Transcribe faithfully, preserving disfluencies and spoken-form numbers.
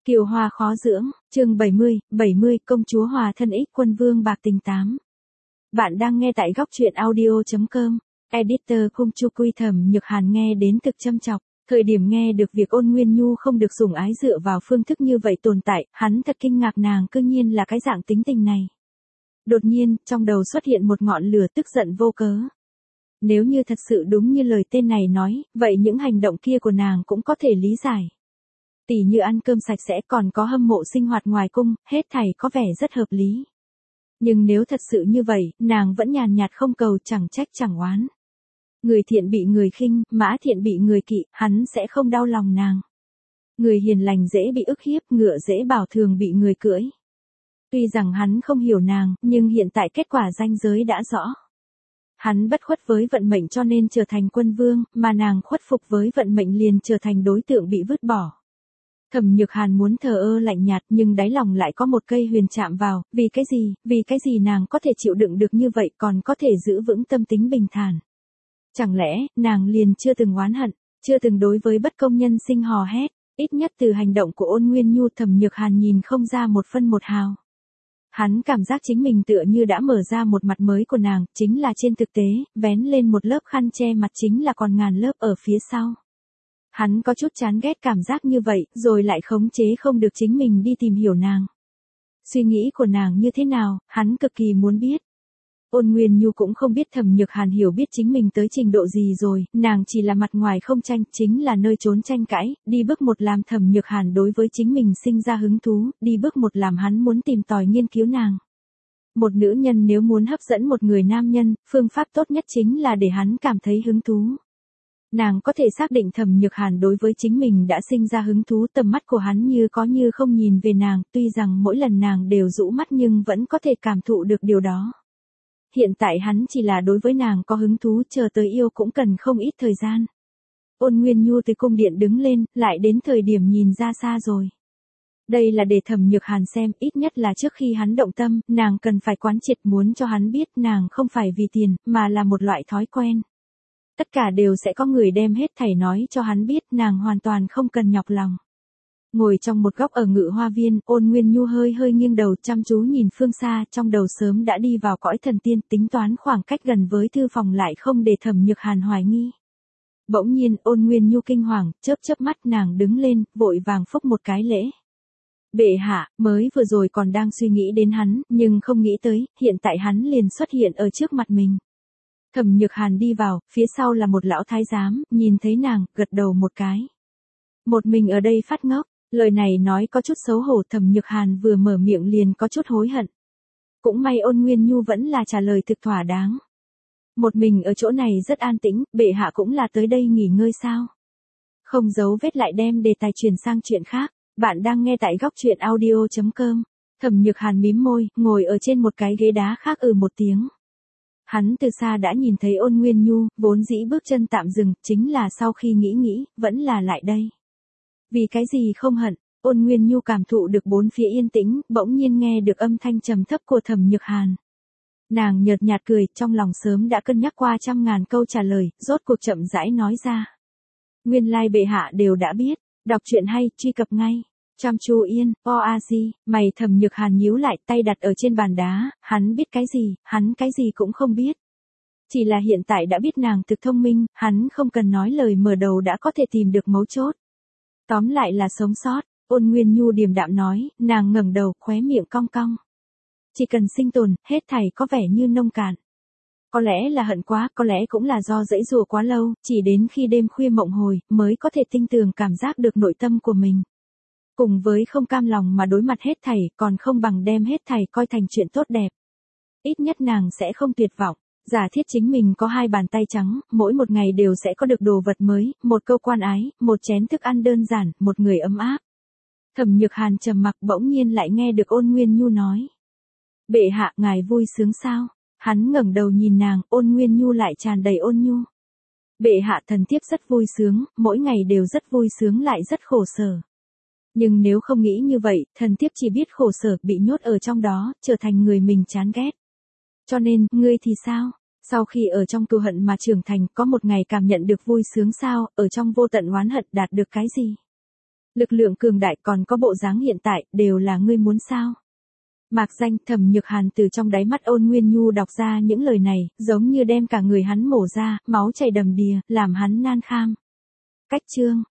Kiều hoa khó dưỡng, chương bảy mươi, bảy mươi công chúa hòa thân ích quân vương bạc tình tám. Bạn đang nghe tại góc truyện audio.com, editor Khung Chu Quy Thẩm Nhược Hàn nghe đến thực châm chọc, thời điểm nghe được việc Ôn Nguyên Nhu không được sủng ái dựa vào phương thức như vậy tồn tại, hắn thật kinh ngạc nàng cư nhiên là cái dạng tính tình này. Đột nhiên, trong đầu xuất hiện một ngọn lửa tức giận vô cớ. Nếu như thật sự đúng như lời tên này nói, vậy những hành động kia của nàng cũng có thể lý giải. Tỉ như ăn cơm sạch sẽ còn có hâm mộ sinh hoạt ngoài cung, hết thảy có vẻ rất hợp lý. Nhưng nếu thật sự như vậy, nàng vẫn nhàn nhạt không cầu chẳng trách chẳng oán. Người thiện bị người khinh, mã thiện bị người kỵ, hắn sẽ không đau lòng nàng. Người hiền lành dễ bị ức hiếp, ngựa dễ bảo thường bị người cưỡi. Tuy rằng hắn không hiểu nàng, nhưng hiện tại kết quả ranh giới đã rõ. Hắn bất khuất với vận mệnh cho nên trở thành quân vương, mà nàng khuất phục với vận mệnh liền trở thành đối tượng bị vứt bỏ. Thẩm Nhược Hàn muốn thờ ơ lạnh nhạt nhưng đáy lòng lại có một cây huyền chạm vào, vì cái gì, vì cái gì nàng có thể chịu đựng được như vậy còn có thể giữ vững tâm tính bình thản. Chẳng lẽ, nàng liền chưa từng oán hận, chưa từng đối với bất công nhân sinh hò hét, ít nhất từ hành động của Ôn Nguyên Nhu Thẩm Nhược Hàn nhìn không ra một phân một hào. Hắn cảm giác chính mình tựa như đã mở ra một mặt mới của nàng, chính là trên thực tế, vén lên một lớp khăn che mặt chính là còn ngàn lớp ở phía sau. Hắn có chút chán ghét cảm giác như vậy, rồi lại khống chế không được chính mình đi tìm hiểu nàng. Suy nghĩ của nàng như thế nào, hắn cực kỳ muốn biết. Ôn Nguyên Nhu cũng không biết Thẩm Nhược Hàn hiểu biết chính mình tới trình độ gì rồi, nàng chỉ là mặt ngoài không tranh, chính là nơi trốn tranh cãi, đi bước một làm Thẩm Nhược Hàn đối với chính mình sinh ra hứng thú, đi bước một làm hắn muốn tìm tòi nghiên cứu nàng. Một nữ nhân nếu muốn hấp dẫn một người nam nhân, phương pháp tốt nhất chính là để hắn cảm thấy hứng thú. Nàng có thể xác định Thẩm Nhược Hàn đối với chính mình đã sinh ra hứng thú, tầm mắt của hắn như có như không nhìn về nàng, tuy rằng mỗi lần nàng đều rũ mắt nhưng vẫn có thể cảm thụ được điều đó. Hiện tại hắn chỉ là đối với nàng có hứng thú, chờ tới yêu cũng cần không ít thời gian. Ôn Nguyên Nhu từ cung điện đứng lên, lại đến thời điểm nhìn ra xa rồi. Đây là để Thẩm Nhược Hàn xem, ít nhất là trước khi hắn động tâm, nàng cần phải quán triệt muốn cho hắn biết nàng không phải vì tiền, mà là một loại thói quen. Tất cả đều sẽ có người đem hết thảy nói cho hắn biết, nàng hoàn toàn không cần nhọc lòng. Ngồi trong một góc ở Ngự Hoa Viên, Ôn Nguyên Nhu hơi hơi nghiêng đầu chăm chú nhìn phương xa, trong đầu sớm đã đi vào cõi thần tiên, tính toán khoảng cách gần với thư phòng lại không để Thẩm Nhược Hàn hoài nghi. Bỗng nhiên, Ôn Nguyên Nhu kinh hoàng, chớp chớp mắt nàng đứng lên, vội vàng phúc một cái lễ. Bệ hạ, mới vừa rồi còn đang suy nghĩ đến hắn, nhưng không nghĩ tới, hiện tại hắn liền xuất hiện ở trước mặt mình. Thẩm Nhược Hàn đi vào, phía sau là một lão thái giám, nhìn thấy nàng, gật đầu một cái. Một mình ở đây phát ngốc, lời này nói có chút xấu hổ, Thẩm Nhược Hàn vừa mở miệng liền có chút hối hận. Cũng may Ôn Nguyên Nhu vẫn là trả lời thực thỏa đáng. Một mình ở chỗ này rất an tĩnh, bệ hạ cũng là tới đây nghỉ ngơi sao? Không giấu vết lại đem đề tài chuyển sang chuyện khác, bạn đang nghe tại góc truyện audio.com. Thẩm Nhược Hàn mím môi, ngồi ở trên một cái ghế đá khác ừ một tiếng. Hắn từ xa đã nhìn thấy Ôn Nguyên Nhu, vốn dĩ bước chân tạm dừng, chính là sau khi nghĩ nghĩ, vẫn là lại đây. Vì cái gì không hận, Ôn Nguyên Nhu cảm thụ được bốn phía yên tĩnh, bỗng nhiên nghe được âm thanh trầm thấp của Thẩm Nhược Hàn. Nàng nhợt nhạt cười, trong lòng sớm đã cân nhắc qua trăm ngàn câu trả lời, rốt cuộc chậm rãi nói ra. Nguyên lai bệ hạ đều đã biết, đọc truyện hay, truy cập ngay. Chăm chú yên, o a di, mày Thẩm Nhược Hàn nhíu lại, tay đặt ở trên bàn đá, hắn biết cái gì, hắn cái gì cũng không biết. Chỉ là hiện tại đã biết nàng thực thông minh, hắn không cần nói lời mở đầu đã có thể tìm được mấu chốt. Tóm lại là sống sót, Ôn Nguyên Nhu điềm đạm nói, nàng ngẩng đầu, khóe miệng cong cong. Chỉ cần sinh tồn, hết thảy có vẻ như nông cạn. Có lẽ là hận quá, có lẽ cũng là do dãy dùa quá lâu, chỉ đến khi đêm khuya mộng hồi, mới có thể tinh tường cảm giác được nội tâm của mình. Cùng với không cam lòng mà đối mặt hết thảy, còn không bằng đem hết thảy coi thành chuyện tốt đẹp. Ít nhất nàng sẽ không tuyệt vọng, giả thiết chính mình có hai bàn tay trắng, mỗi một ngày đều sẽ có được đồ vật mới, một câu quan ái, một chén thức ăn đơn giản, một người ấm áp. Thẩm Nhược Hàn trầm mặc, bỗng nhiên lại nghe được Ôn Nguyên Nhu nói. Bệ hạ, ngài vui sướng sao? Hắn ngẩng đầu nhìn nàng, Ôn Nguyên Nhu lại tràn đầy ôn nhu. Bệ hạ, thần thiếp rất vui sướng, mỗi ngày đều rất vui sướng lại rất khổ sở. Nhưng nếu không nghĩ như vậy, thần thiếp chỉ biết khổ sở, bị nhốt ở trong đó, trở thành người mình chán ghét. Cho nên, ngươi thì sao? Sau khi ở trong cừu hận mà trưởng thành, có một ngày cảm nhận được vui sướng sao, ở trong vô tận oán hận đạt được cái gì? Lực lượng cường đại còn có bộ dáng hiện tại, đều là ngươi muốn sao? Mạc Danh, Thẩm Nhược Hàn từ trong đáy mắt Ôn Nguyên Nhu đọc ra những lời này, giống như đem cả người hắn mổ ra, máu chảy đầm đìa, làm hắn nan kham. Cách chương